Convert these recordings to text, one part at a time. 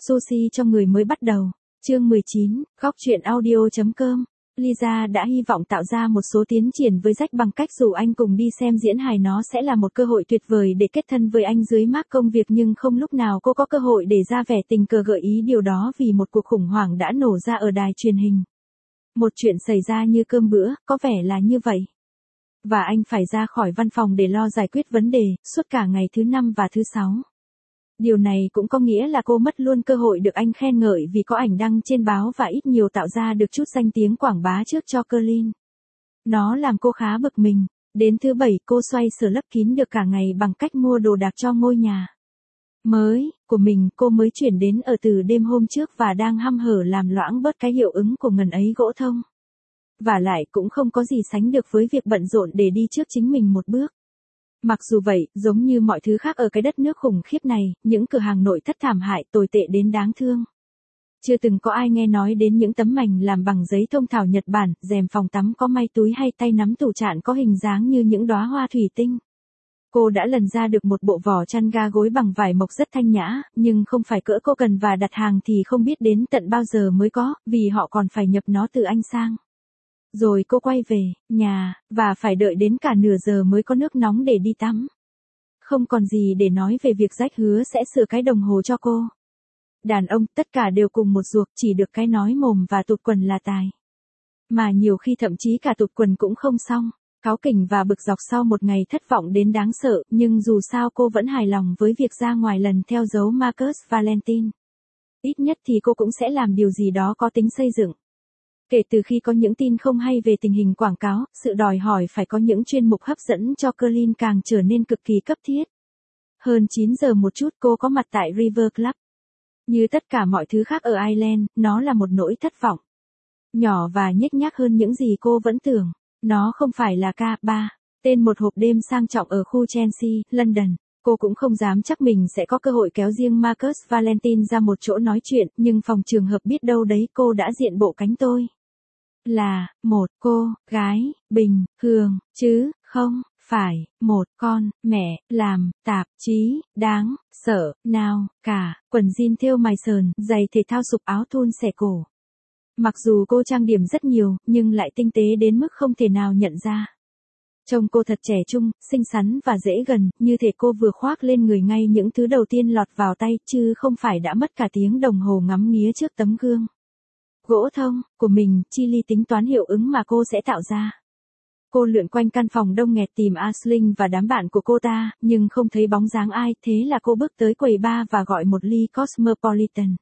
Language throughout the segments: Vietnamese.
Sushi cho người mới bắt đầu. Chương 19, góc truyện audio.com. Lisa đã hy vọng tạo ra một số tiến triển với Jack bằng cách rủ anh cùng đi xem diễn hài, nó sẽ là một cơ hội tuyệt vời để kết thân với anh dưới mác công việc, nhưng không lúc nào cô có cơ hội để ra vẻ tình cờ gợi ý điều đó vì một cuộc khủng hoảng đã nổ ra ở đài truyền hình. Một chuyện xảy ra như cơm bữa, có vẻ là như vậy. Và anh phải ra khỏi văn phòng để lo giải quyết vấn đề, suốt cả ngày thứ 5 và thứ 6. Điều này cũng có nghĩa là cô mất luôn cơ hội được anh khen ngợi vì có ảnh đăng trên báo và ít nhiều tạo ra được chút danh tiếng quảng bá trước cho Colin. Nó làm cô khá bực mình. Đến thứ 7 cô xoay sở lấp kín được cả ngày bằng cách mua đồ đạc cho ngôi nhà mới của mình. Cô mới chuyển đến ở từ đêm hôm trước và đang hăm hở làm loãng bớt cái hiệu ứng của ngần ấy gỗ thông. Và lại cũng không có gì sánh được với việc bận rộn để đi trước chính mình một bước. Mặc dù vậy, giống như mọi thứ khác ở cái đất nước khủng khiếp này, những cửa hàng nội thất thảm hại tồi tệ đến đáng thương. Chưa từng có ai nghe nói đến những tấm mành làm bằng giấy thông thảo Nhật Bản, rèm phòng tắm có may túi hay tay nắm tủ chạn có hình dáng như những đóa hoa thủy tinh. Cô đã lần ra được một bộ vỏ chăn ga gối bằng vải mộc rất thanh nhã, nhưng không phải cỡ cô cần và đặt hàng thì không biết đến tận bao giờ mới có, vì họ còn phải nhập nó từ Anh sang. Rồi cô quay về nhà, và phải đợi đến cả nửa giờ mới có nước nóng để đi tắm. Không còn gì để nói về việc Jack hứa sẽ sửa cái đồng hồ cho cô. Đàn ông, tất cả đều cùng một ruột, chỉ được cái nói mồm và tụt quần là tài. Mà nhiều khi thậm chí cả tụt quần cũng không xong. Cáu kỉnh và bực dọc sau một ngày thất vọng đến đáng sợ, nhưng dù sao cô vẫn hài lòng với việc ra ngoài lần theo dấu Marcus Valentine. Ít nhất thì cô cũng sẽ làm điều gì đó có tính xây dựng. Kể từ khi có những tin không hay về tình hình quảng cáo, sự đòi hỏi phải có những chuyên mục hấp dẫn cho Colin càng trở nên cực kỳ cấp thiết. Hơn 9 giờ một chút cô có mặt tại River Club. Như tất cả mọi thứ khác ở Ireland, nó là một nỗi thất vọng. Nhỏ và nhếch nhác hơn những gì cô vẫn tưởng. Nó không phải là K3, tên một hộp đêm sang trọng ở khu Chelsea, London. Cô cũng không dám chắc mình sẽ có cơ hội kéo riêng Marcus Valentine ra một chỗ nói chuyện, nhưng phòng trường hợp biết đâu đấy cô đã diện bộ cánh tôi. Là, một cô, gái, bình, thường, chứ, không, phải, một con, mẹ, làm, tạp chí, đáng, sợ, nào, cả, quần jean thêu mài sờn, giày thể thao sụp áo thun xẻ cổ. Mặc dù cô trang điểm rất nhiều, nhưng lại tinh tế đến mức không thể nào nhận ra. Trông cô thật trẻ trung, xinh xắn và dễ gần, như thể cô vừa khoác lên người ngay những thứ đầu tiên lọt vào tay, chứ không phải đã mất cả tiếng đồng hồ ngắm nghía trước tấm gương gỗ thông của mình, chi ly tính toán hiệu ứng mà cô sẽ tạo ra. Cô lượn quanh căn phòng đông nghẹt tìm Aisling và đám bạn của cô ta, nhưng không thấy bóng dáng ai, thế là cô bước tới quầy bar và gọi một ly Cosmopolitan.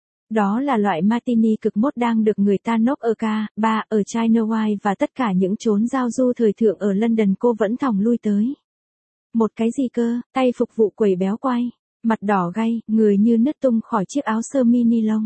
Đó là loại martini cực mốt đang được người ta nốc ở bar, ở China White và tất cả những chốn giao du thời thượng ở London cô vẫn thòng lui tới. Một cái gì cơ, tay phục vụ quầy béo quay, mặt đỏ gay, người như nứt tung khỏi chiếc áo sơ mi ni lông.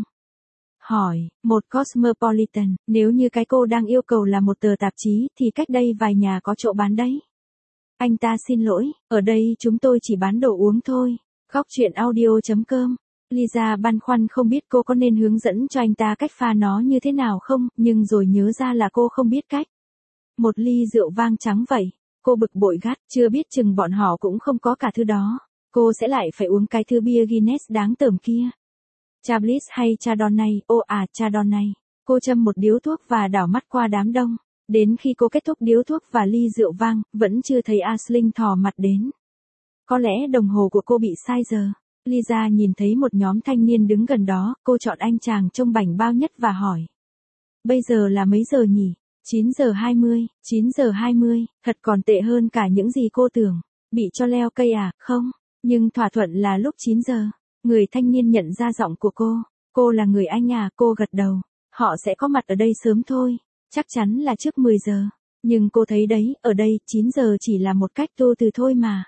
Hỏi, một Cosmopolitan, nếu như cái cô đang yêu cầu là một tờ tạp chí thì cách đây vài nhà có chỗ bán đấy. Anh ta xin lỗi, ở đây chúng tôi chỉ bán đồ uống thôi. Góc truyện audio.com. Lisa băn khoăn không biết cô có nên hướng dẫn cho anh ta cách pha nó như thế nào không, nhưng rồi nhớ ra là cô không biết cách. Một ly rượu vang trắng vậy. Cô bực bội gắt, chưa biết chừng bọn họ cũng không có cả thứ đó. Cô sẽ lại phải uống cái thứ bia Guinness đáng tởm kia. Chablis hay Chardonnay, Chardonnay. Cô châm một điếu thuốc và đảo mắt qua đám đông. Đến khi cô kết thúc điếu thuốc và ly rượu vang, vẫn chưa thấy Aisling thò mặt đến. Có lẽ đồng hồ của cô bị sai giờ. Lisa nhìn thấy một nhóm thanh niên đứng gần đó, cô chọn anh chàng trông bảnh bao nhất và hỏi. Bây giờ là mấy giờ nhỉ? 9 giờ 20, 9 giờ 20, thật còn tệ hơn cả những gì cô tưởng. Bị cho leo cây à? Không, nhưng thỏa thuận là lúc 9 giờ. Người thanh niên nhận ra giọng của cô. Cô là người Anh à? Cô gật đầu. Họ sẽ có mặt ở đây sớm thôi. Chắc chắn là trước 10 giờ. Nhưng cô thấy đấy, ở đây 9 giờ chỉ là một cách tô từ thôi mà.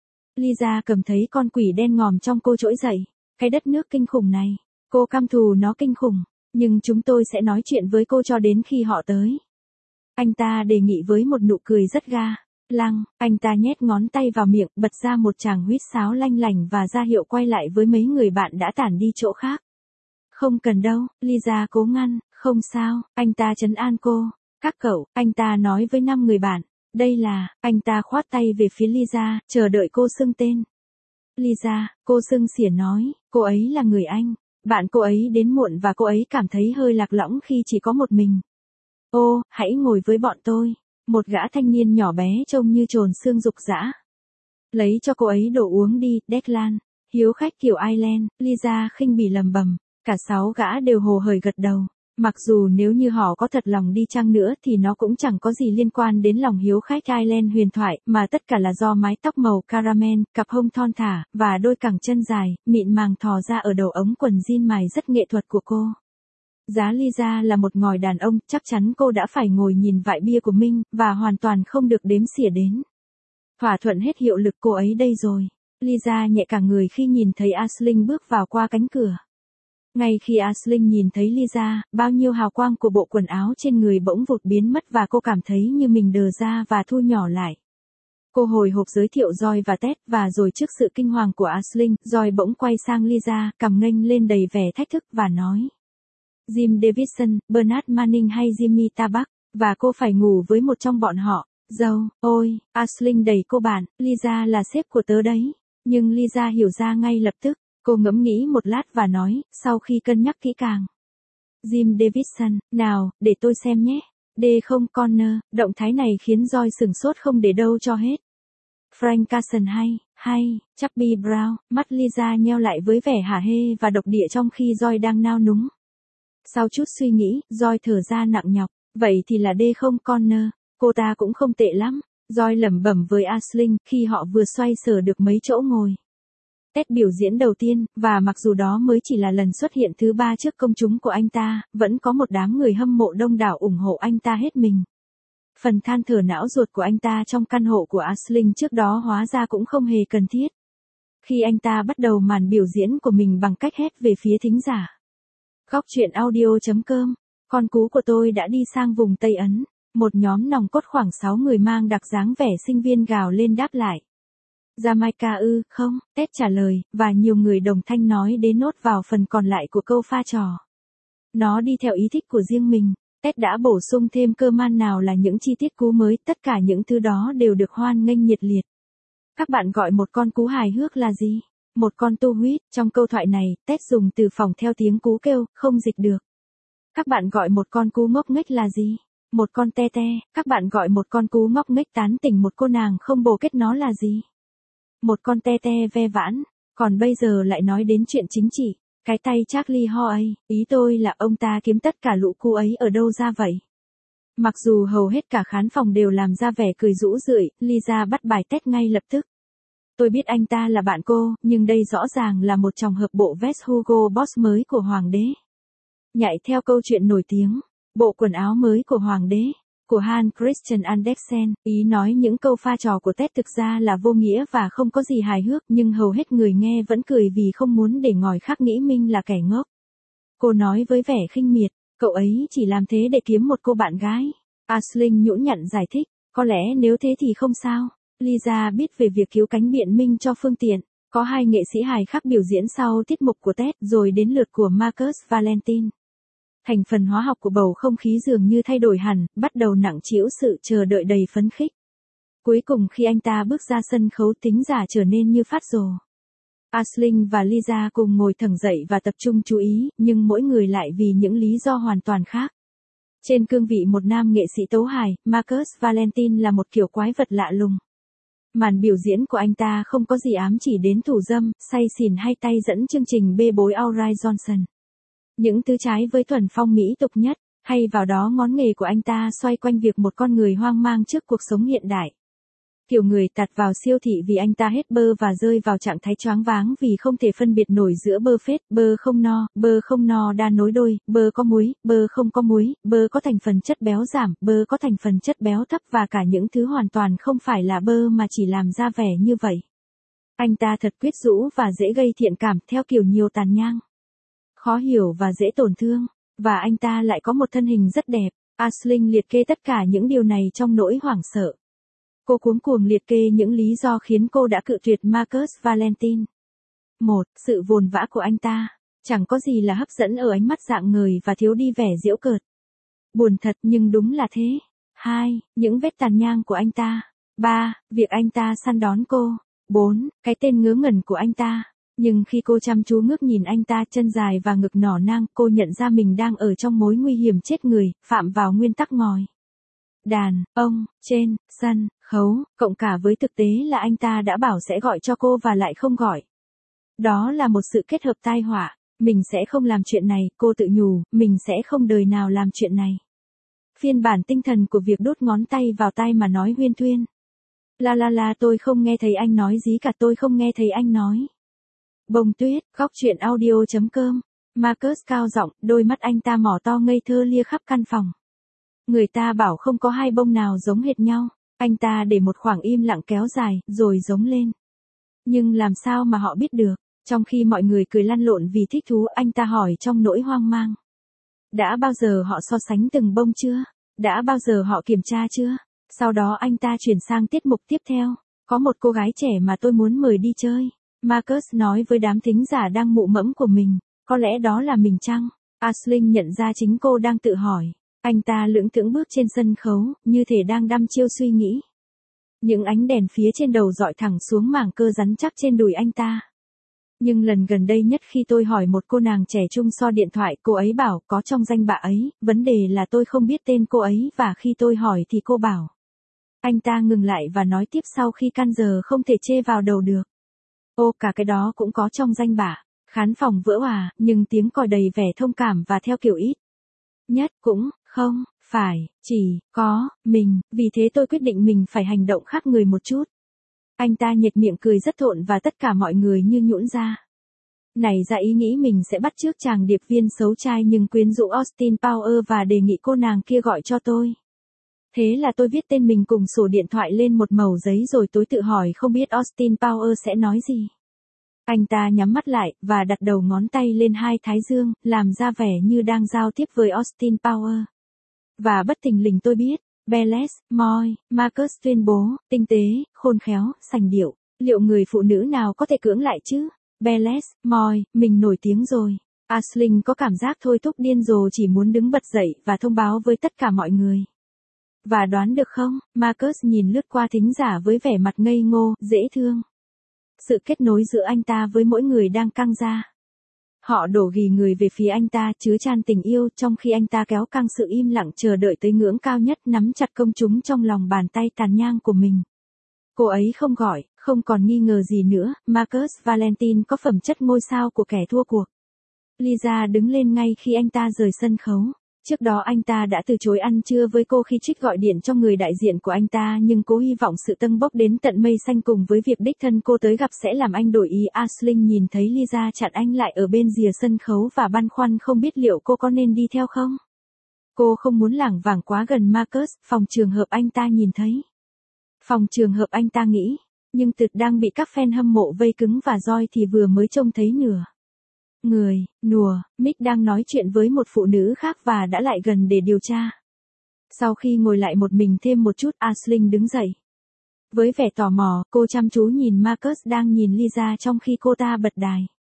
Lisa cầm thấy con quỷ đen ngòm trong cô trỗi dậy. Cái đất nước kinh khủng này. Cô căm thù nó kinh khủng. Nhưng chúng tôi sẽ nói chuyện với cô cho đến khi họ tới. Anh ta đề nghị với một nụ cười rất ga lăng. Anh ta nhét ngón tay vào miệng, bật ra một tràng huýt sáo lanh lảnh và ra hiệu quay lại với mấy người bạn đã tản đi chỗ khác. Không cần đâu, Lisa cố ngăn. Không sao, anh ta trấn an cô. Các cậu, anh ta nói với 5 người bạn. Đây là, anh ta khoát tay về phía Lisa, chờ đợi cô xưng tên. Lisa, cô xưng xỉa nói, cô ấy là người Anh. Bạn cô ấy đến muộn và cô ấy cảm thấy hơi lạc lõng khi chỉ có một mình. Ô, hãy ngồi với bọn tôi. Một gã thanh niên nhỏ bé trông như trồn xương rục rã. Lấy cho cô ấy đồ uống đi, Declan. Hiếu khách kiểu Ireland, Lisa khinh bỉ lầm bầm. Cả 6 gã đều hồ hởi gật đầu. Mặc dù nếu như họ có thật lòng đi chăng nữa thì nó cũng chẳng có gì liên quan đến lòng hiếu khách Ireland huyền thoại, mà tất cả là do mái tóc màu caramel, cặp hông thon thả, và đôi cẳng chân dài, mịn màng thò ra ở đầu ống quần jean mài rất nghệ thuật của cô. Giá Lisa là một ngòi đàn ông, chắc chắn cô đã phải ngồi nhìn vại bia của Minh, và hoàn toàn không được đếm xỉa đến. Thỏa thuận hết hiệu lực cô ấy đây rồi. Lisa nhẹ cả người khi nhìn thấy Aisling bước vào qua cánh cửa. Ngay khi Aisling nhìn thấy Lisa, bao nhiêu hào quang của bộ quần áo trên người bỗng vụt biến mất và cô cảm thấy như mình đờ ra và thu nhỏ lại. Cô hồi hộp giới thiệu Joy và Ted, và rồi trước sự kinh hoàng của Aisling, Joy bỗng quay sang Lisa, cằm nghênh lên đầy vẻ thách thức và nói. Jim Davidson, Bernard Manning hay Jimmy Tarbuck, và cô phải ngủ với một trong bọn họ. Dâu, ôi, Aisling đẩy cô bạn, Lisa là sếp của tớ đấy. Nhưng Lisa hiểu ra ngay lập tức. Cô ngẫm nghĩ một lát và nói, sau khi cân nhắc kỹ càng. Jim Davidson, nào, để tôi xem nhé. D0 Corner, động thái này khiến Joy sửng sốt không để đâu cho hết. Frank Carson hay, Chubby Brown, mắt Lisa nheo lại với vẻ hả hê và độc địa trong khi Joy đang nao núng. Sau chút suy nghĩ, Joy thở ra nặng nhọc, vậy thì là D0 Corner, cô ta cũng không tệ lắm. Joy lẩm bẩm với Aisling khi họ vừa xoay sở được mấy chỗ ngồi. Ted biểu diễn đầu tiên, và mặc dù đó mới chỉ là lần xuất hiện thứ 3 trước công chúng của anh ta, vẫn có một đám người hâm mộ đông đảo ủng hộ anh ta hết mình. Phần than thở não ruột của anh ta trong căn hộ của Aisling trước đó hóa ra cũng không hề cần thiết. Khi anh ta bắt đầu màn biểu diễn của mình bằng cách hét về phía thính giả. Góc truyện audio.com, con cú của tôi đã đi sang vùng Tây Ấn. Một nhóm nòng cốt khoảng 6 người mang đặc dáng vẻ sinh viên gào lên đáp lại. Jamaica ư, không, Ted trả lời, và nhiều người đồng thanh nói đến nốt vào phần còn lại của câu pha trò. Nó đi theo ý thích của riêng mình, Ted đã bổ sung thêm cơ man nào là những chi tiết cú mới, tất cả những thứ đó đều được hoan nghênh nhiệt liệt. Các bạn gọi một con cú hài hước là gì? Một con tu huýt, trong câu thoại này, Ted dùng từ phỏng theo tiếng cú kêu, không dịch được. Các bạn gọi một con cú ngốc nghếch là gì? Một con te te, các bạn gọi một con cú ngốc nghếch tán tỉnh một cô nàng không bồ kết nó là gì? Một con te te ve vãn. Còn bây giờ lại nói đến chuyện chính trị. Cái tay Charlie Hoey, ý tôi là ông ta kiếm tất cả lũ cu ấy ở đâu ra vậy? Mặc dù hầu hết cả khán phòng đều làm ra vẻ cười rũ rượi, Lisa bắt bài Ted ngay lập tức. Tôi biết anh ta là bạn cô, nhưng đây rõ ràng là một trong hợp bộ vest Hugo Boss mới của Hoàng đế. Nhảy theo câu chuyện nổi tiếng, bộ quần áo mới của Hoàng đế, của Hans Christian Andersen, ý nói những câu pha trò của Ted thực ra là vô nghĩa và không có gì hài hước, nhưng hầu hết người nghe vẫn cười vì không muốn để ngòi khác nghĩ mình là kẻ ngốc. Cô nói với vẻ khinh miệt, cậu ấy chỉ làm thế để kiếm một cô bạn gái. Aisling nhũn nhặn giải thích, có lẽ nếu thế thì không sao. Lisa biết về việc cứu cánh biện minh cho phương tiện. Có 2 nghệ sĩ hài khác biểu diễn sau tiết mục của Ted, rồi đến lượt của Marcus Valentine. Thành phần hóa học của bầu không khí dường như thay đổi hẳn, bắt đầu nặng trĩu sự chờ đợi đầy phấn khích. Cuối cùng khi anh ta bước ra sân khấu, thính giả trở nên như phát rồ. Aisling và Lisa cùng ngồi thẳng dậy và tập trung chú ý, nhưng mỗi người lại vì những lý do hoàn toàn khác. Trên cương vị một nam nghệ sĩ tấu hài, Marcus Valentine là một kiểu quái vật lạ lùng. Màn biểu diễn của anh ta không có gì ám chỉ đến thủ dâm, say xỉn hay tay dẫn chương trình bê bối Audrey Johnson. Những thứ trái với thuần phong mỹ tục nhất, hay vào đó ngón nghề của anh ta xoay quanh việc một con người hoang mang trước cuộc sống hiện đại. Kiểu người tạt vào siêu thị vì anh ta hết bơ và rơi vào trạng thái choáng váng vì không thể phân biệt nổi giữa bơ phết, bơ không no đa nối đôi, bơ có muối, bơ không có muối, bơ có thành phần chất béo giảm, bơ có thành phần chất béo thấp và cả những thứ hoàn toàn không phải là bơ mà chỉ làm ra vẻ như vậy. Anh ta thật quyến rũ và dễ gây thiện cảm theo kiểu nhiều tàn nhang. Khó hiểu và dễ tổn thương, và anh ta lại có một thân hình rất đẹp. Aisling liệt kê tất cả những điều này trong nỗi hoảng sợ. Cô cuống cuồng liệt kê những lý do khiến cô đã cự tuyệt Marcus Valentine. 1. Sự vồn vã của anh ta. Chẳng có gì là hấp dẫn ở ánh mắt rạng ngời và thiếu đi vẻ giễu cợt. Buồn thật nhưng đúng là thế. 2. Những vết tàn nhang của anh ta. 3. Việc anh ta săn đón cô. 4. Cái tên ngớ ngẩn của anh ta. Nhưng khi cô chăm chú ngước nhìn anh ta chân dài và ngực nỏ nang, cô nhận ra mình đang ở trong mối nguy hiểm chết người, phạm vào nguyên tắc ngòi đàn ông trên sân khấu, cộng cả với thực tế là anh ta đã bảo sẽ gọi cho cô và lại không gọi. Đó là một sự kết hợp tai họa. Mình sẽ không làm chuyện này, cô tự nhủ, mình sẽ không đời nào làm chuyện này. Phiên bản tinh thần của việc đút ngón tay vào tai mà nói huyên thuyên. La tôi không nghe thấy anh nói gì cả, tôi không nghe thấy anh nói. Bông tuyết, góc chuyện audio.com. Marcus cao giọng, đôi mắt anh ta mỏ to ngây thơ lia khắp căn phòng. Người ta bảo không có hai bông nào giống hệt nhau. Anh ta để một khoảng im lặng kéo dài, rồi giống lên. Nhưng làm sao mà họ biết được? Trong khi mọi người cười lăn lộn vì thích thú, anh ta hỏi trong nỗi hoang mang. Đã bao giờ họ so sánh từng bông chưa? Đã bao giờ họ kiểm tra chưa? Sau đó anh ta chuyển sang tiết mục tiếp theo. Có một cô gái trẻ mà tôi muốn mời đi chơi. Marcus nói với đám thính giả đang mụ mẫm của mình. Có lẽ đó là mình chăng? Aisling nhận ra chính cô đang tự hỏi. Anh ta lững thững bước trên sân khấu, như thể đang đăm chiêu suy nghĩ. Những ánh đèn phía trên đầu dọi thẳng xuống mảng cơ rắn chắc trên đùi anh ta. Nhưng lần gần đây nhất khi tôi hỏi một cô nàng trẻ trung so điện thoại, cô ấy bảo có trong danh bạ ấy, vấn đề là tôi không biết tên cô ấy và khi tôi hỏi thì cô bảo. Anh ta ngừng lại và nói tiếp sau khi căn giờ không thể chê vào đầu được. Ô, cả cái đó cũng có trong danh bạ. Khán phòng vỡ òa, nhưng tiếng còi đầy vẻ thông cảm và theo kiểu ít nhất cũng không phải chỉ có mình, vì thế tôi quyết định mình phải hành động khác người một chút. Anh ta nhếch miệng cười rất thộn và tất cả mọi người như nhũn ra. Nảy ra ý nghĩ mình sẽ bắt chước chàng điệp viên xấu trai nhưng quyến rũ Austin Powers và đề nghị cô nàng kia gọi cho tôi. Thế là tôi viết tên mình cùng sổ điện thoại lên một mẩu giấy rồi tôi tự hỏi không biết Austin Powers sẽ nói gì. Anh ta nhắm mắt lại, và đặt đầu ngón tay lên hai thái dương, làm ra vẻ như đang giao tiếp với Austin Powers. Và bất thình lình tôi biết, Belles, Moi, Marcus tuyên bố, tinh tế, khôn khéo, sành điệu. Liệu người phụ nữ nào có thể cưỡng lại chứ? Belles, Moi, mình nổi tiếng rồi. Aisling có cảm giác thôi thúc điên rồ chỉ muốn đứng bật dậy và thông báo với tất cả mọi người. Và đoán được không, Marcus nhìn lướt qua thính giả với vẻ mặt ngây ngô, dễ thương. Sự kết nối giữa anh ta với mỗi người đang căng ra. Họ đổ ghì người về phía anh ta chứa chan tình yêu trong khi anh ta kéo căng sự im lặng chờ đợi tới ngưỡng cao nhất nắm chặt công chúng trong lòng bàn tay tàn nhang của mình. Cô ấy không gọi, không còn nghi ngờ gì nữa, Marcus Valentine có phẩm chất ngôi sao của kẻ thua cuộc. Lisa đứng lên ngay khi anh ta rời sân khấu. Trước đó anh ta đã từ chối ăn trưa với cô khi Trích gọi điện cho người đại diện của anh ta nhưng cố hy vọng sự tâng bốc đến tận mây xanh cùng với việc đích thân cô tới gặp sẽ làm anh đổi ý. Aisling nhìn thấy Lisa chặn anh lại ở bên rìa sân khấu và băn khoăn không biết liệu cô có nên đi theo không. Cô không muốn lảng vảng quá gần Marcus, phòng trường hợp anh ta nhìn thấy. Phòng trường hợp anh ta nghĩ, nhưng thực đang bị các fan hâm mộ vây cứng và roi thì vừa mới trông thấy nửa người, nùa, Mick đang nói chuyện với một phụ nữ khác và đã lại gần để điều tra. Sau khi ngồi lại một mình thêm một chút, Aisling đứng dậy. Với vẻ tò mò, cô chăm chú nhìn Marcus đang nhìn Lisa trong khi cô ta bật đài.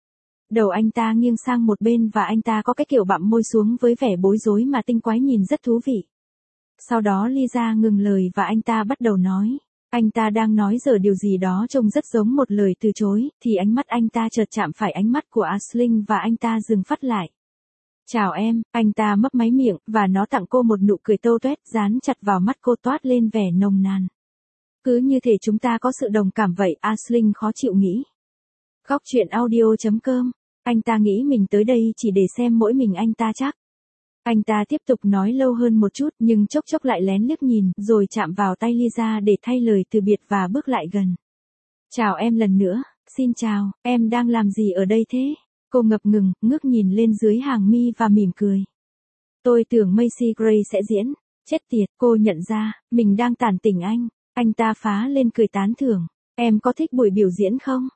Đầu anh ta nghiêng sang một bên và anh ta có cái kiểu bặm môi xuống với vẻ bối rối mà tinh quái nhìn rất thú vị. Sau đó Lisa ngừng lời và anh ta bắt đầu nói. Anh ta đang nói giờ điều gì đó trông rất giống một lời từ chối, thì ánh mắt anh ta chợt chạm phải ánh mắt của Aisling và anh ta dừng phát lại. Chào em, anh ta mấp máy miệng, và nó tặng cô một nụ cười tâu tuét dán chặt vào mắt cô toát lên vẻ nồng nàn. Cứ như thể chúng ta có sự đồng cảm vậy, Aisling khó chịu nghĩ. Góc chuyện audio.com, anh ta nghĩ mình tới đây chỉ để xem mỗi mình anh ta chắc. Anh ta tiếp tục nói lâu hơn một chút nhưng chốc chốc lại lén liếc nhìn rồi chạm vào tay Lisa để thay lời từ biệt và bước lại gần. Chào em lần nữa, xin chào, em đang làm gì ở đây thế? Cô ngập ngừng, ngước nhìn lên dưới hàng mi và mỉm cười. Tôi tưởng Macy Gray sẽ diễn, chết tiệt, cô nhận ra, mình đang tản tỉnh anh. Anh ta phá lên cười tán thưởng, em có thích buổi biểu diễn không?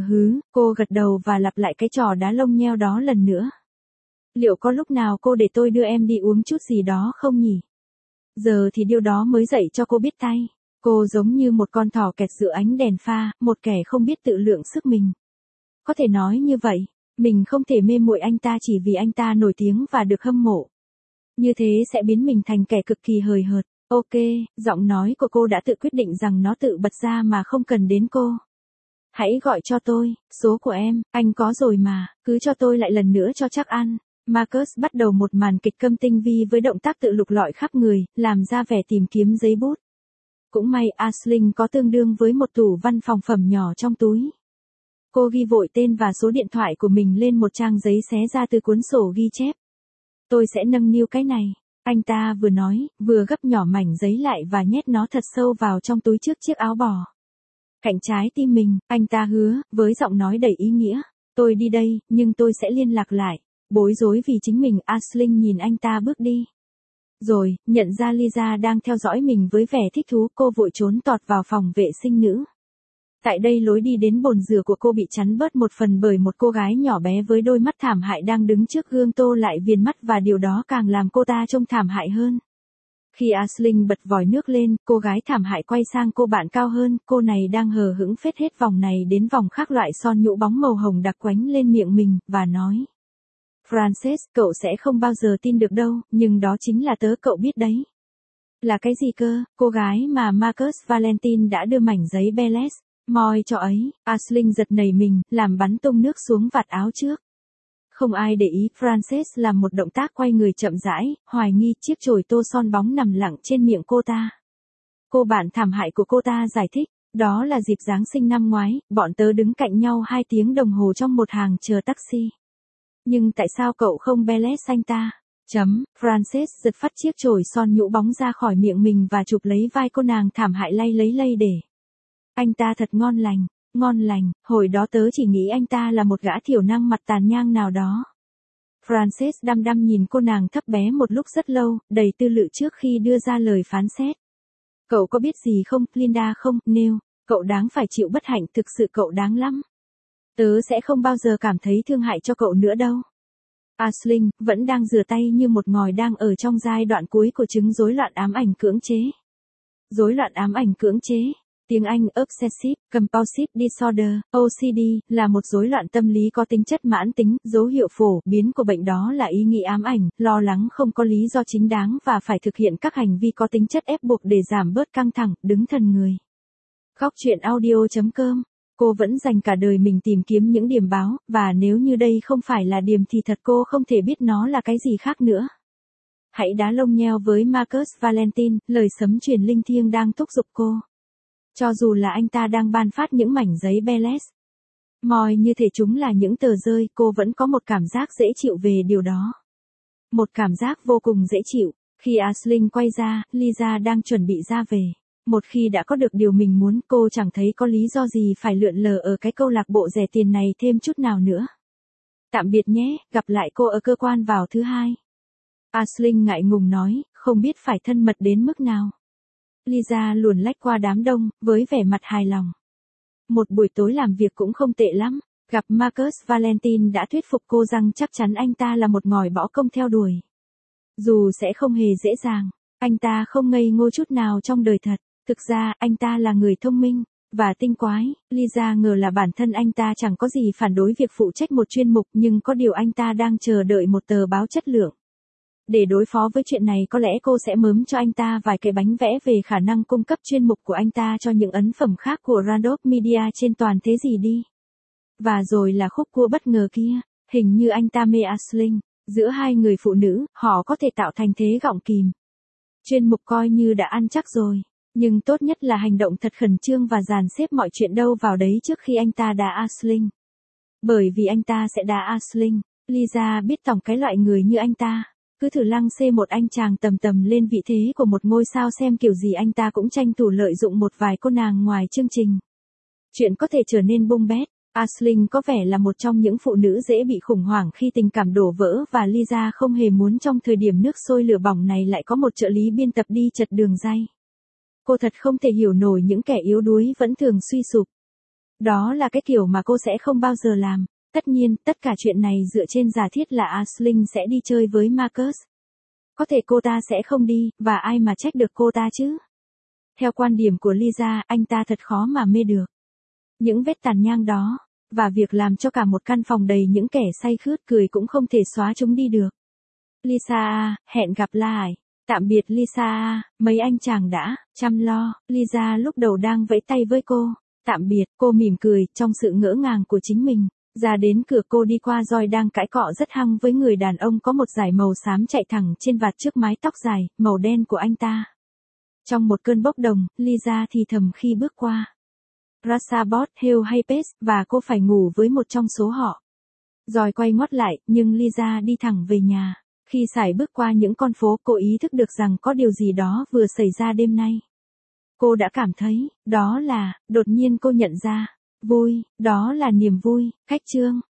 Cô gật đầu và lặp lại cái trò đá lông nheo đó lần nữa. Liệu có lúc nào cô để tôi đưa em đi uống chút gì đó không nhỉ? Giờ thì điều đó mới dạy cho cô biết tay. Cô giống như một con thỏ kẹt giữa ánh đèn pha, một kẻ không biết tự lượng sức mình. Có thể nói như vậy, mình không thể mê muội anh ta chỉ vì anh ta nổi tiếng và được hâm mộ. Như thế sẽ biến mình thành kẻ cực kỳ hời hợt. Ok, giọng nói của cô đã tự quyết định rằng nó tự bật ra mà không cần đến cô. Hãy gọi cho tôi, số của em, anh có rồi mà, cứ cho tôi lại lần nữa cho chắc ăn. Marcus bắt đầu một màn kịch câm tinh vi với động tác tự lục lọi khắp người, làm ra vẻ tìm kiếm giấy bút. Cũng may Aisling có tương đương với một tủ văn phòng phẩm nhỏ trong túi. Cô ghi vội tên và số điện thoại của mình lên một trang giấy xé ra từ cuốn sổ ghi chép. Tôi sẽ nâng niu cái này. Anh ta vừa nói, vừa gấp nhỏ mảnh giấy lại và nhét nó thật sâu vào trong túi trước chiếc áo bò. Cạnh trái tim mình, anh ta hứa, với giọng nói đầy ý nghĩa. Tôi đi đây, nhưng tôi sẽ liên lạc lại. Bối rối vì chính mình, Aisling nhìn anh ta bước đi. Rồi, nhận ra Lisa đang theo dõi mình với vẻ thích thú, cô vội trốn tọt vào phòng vệ sinh nữ. Tại đây lối đi đến bồn rửa của cô bị chắn bớt một phần bởi một cô gái nhỏ bé với đôi mắt thảm hại đang đứng trước gương tô lại viền mắt và điều đó càng làm cô ta trông thảm hại hơn. Khi Aisling bật vòi nước lên, cô gái thảm hại quay sang cô bạn cao hơn, cô này đang hờ hững phết hết vòng này đến vòng khác loại son nhũ bóng màu hồng đặc quánh lên miệng mình, và nói. Frances, cậu sẽ không bao giờ tin được đâu, nhưng đó chính là tớ cậu biết đấy. Là cái gì cơ, cô gái mà Marcus Valentine đã đưa mảnh giấy Belles moi cho ấy. Aisling giật nảy mình, làm bắn tung nước xuống vạt áo trước. Không ai để ý, Frances làm một động tác quay người chậm rãi, hoài nghi chiếc chổi tô son bóng nằm lặng trên miệng cô ta. Cô bạn thảm hại của cô ta giải thích, đó là dịp Giáng sinh năm ngoái, bọn tớ đứng cạnh nhau 2 tiếng đồng hồ trong một hàng chờ taxi. Nhưng tại sao cậu không Belles anh ta? Frances giật phát chiếc chổi son nhũ bóng ra khỏi miệng mình và chụp lấy vai cô nàng thảm hại lay để. Anh ta thật ngon lành, hồi đó tớ chỉ nghĩ anh ta là một gã thiểu năng mặt tàn nhang nào đó. Frances đăm đăm nhìn cô nàng thấp bé một lúc rất lâu, đầy tư lự trước khi đưa ra lời phán xét. Cậu có biết gì không, Linda không, Neil, cậu đáng phải chịu bất hạnh, thực sự cậu đáng lắm. Tớ sẽ không bao giờ cảm thấy thương hại cho cậu nữa đâu. Aisling vẫn đang rửa tay như một ngòi đang ở trong giai đoạn cuối của chứng rối loạn ám ảnh cưỡng chế. Rối loạn ám ảnh cưỡng chế. Tiếng Anh Obsessive Compulsive Disorder, OCD, là một rối loạn tâm lý có tính chất mãn tính, dấu hiệu phổ biến của bệnh đó là ý nghĩ ám ảnh, lo lắng không có lý do chính đáng và phải thực hiện các hành vi có tính chất ép buộc để giảm bớt căng thẳng, đứng thần người. Góc truyện audio.com. Cô vẫn dành cả đời mình tìm kiếm những điểm báo, và nếu như đây không phải là điểm thì thật cô không thể biết nó là cái gì khác nữa. Hãy đá lông nheo với Marcus Valentine, lời sấm truyền linh thiêng đang thúc giục cô. Cho dù là anh ta đang ban phát những mảnh giấy Belles moi như thể chúng là những tờ rơi, cô vẫn có một cảm giác dễ chịu về điều đó. Một cảm giác vô cùng dễ chịu. Khi Aisling quay ra, Lisa đang chuẩn bị ra về. Một khi đã có được điều mình muốn, cô chẳng thấy có lý do gì phải lượn lờ ở cái câu lạc bộ rẻ tiền này thêm chút nào nữa. Tạm biệt nhé, gặp lại cô ở cơ quan vào thứ Hai. Aisling ngại ngùng nói, không biết phải thân mật đến mức nào. Lisa luồn lách qua đám đông, với vẻ mặt hài lòng. Một buổi tối làm việc cũng không tệ lắm. Gặp Marcus Valentine đã thuyết phục cô rằng chắc chắn anh ta là một ngòi bỏ công theo đuổi. Dù sẽ không hề dễ dàng, anh ta không ngây ngô chút nào trong đời thật. Thực ra, anh ta là người thông minh và tinh quái. Lisa ngờ là bản thân anh ta chẳng có gì phản đối việc phụ trách một chuyên mục, nhưng có điều anh ta đang chờ đợi một tờ báo chất lượng. Để đối phó với chuyện này có lẽ cô sẽ mớm cho anh ta vài cái bánh vẽ về khả năng cung cấp chuyên mục của anh ta cho những ấn phẩm khác của Randolph Media trên toàn thế gì đi. Và rồi là khúc cua bất ngờ kia, hình như anh ta mê Aisling. Giữa hai người phụ nữ, họ có thể tạo thành thế gọng kìm. Chuyên mục coi như đã ăn chắc rồi. Nhưng tốt nhất là hành động thật khẩn trương và dàn xếp mọi chuyện đâu vào đấy trước khi anh ta đá Aisling. Bởi vì anh ta sẽ đá Aisling. Lisa biết tòng cái loại người như anh ta. Cứ thử lăng xê một anh chàng tầm lên vị thế của một ngôi sao xem kiểu gì anh ta cũng tranh thủ lợi dụng một vài cô nàng ngoài chương trình. Chuyện có thể trở nên bung bét. Aisling có vẻ là một trong những phụ nữ dễ bị khủng hoảng khi tình cảm đổ vỡ và Lisa không hề muốn trong thời điểm nước sôi lửa bỏng này lại có một trợ lý biên tập đi chật đường ray. Cô thật không thể hiểu nổi những kẻ yếu đuối vẫn thường suy sụp. Đó là cái kiểu mà cô sẽ không bao giờ làm. Tất nhiên, tất cả chuyện này dựa trên giả thiết là Aisling sẽ đi chơi với Marcus. Có thể cô ta sẽ không đi, và ai mà trách được cô ta chứ? Theo quan điểm của Lisa, anh ta thật khó mà mê được. Những vết tàn nhang đó, và việc làm cho cả một căn phòng đầy những kẻ say khướt cười cũng không thể xóa chúng đi được. Lisa, hẹn gặp lại. Tạm biệt Lisa, mấy anh chàng đã chăm lo. Lisa lúc đầu đang vẫy tay với cô. Tạm biệt, cô mỉm cười, trong sự ngỡ ngàng của chính mình. Ra đến cửa cô đi qua Joy đang cãi cọ rất hăng với người đàn ông có một dải màu xám chạy thẳng trên vạt trước mái tóc dài, màu đen của anh ta. Trong một cơn bốc đồng, Lisa thì thầm khi bước qua. Rashford, Hale hay Pace, và cô phải ngủ với một trong số họ. Joy quay ngoắt lại, nhưng Lisa đi thẳng về nhà. Khi sải bước qua những con phố, cô ý thức được rằng có điều gì đó vừa xảy ra đêm nay. Cô đã cảm thấy, đột nhiên cô nhận ra, vui, đó là niềm vui. Khách chương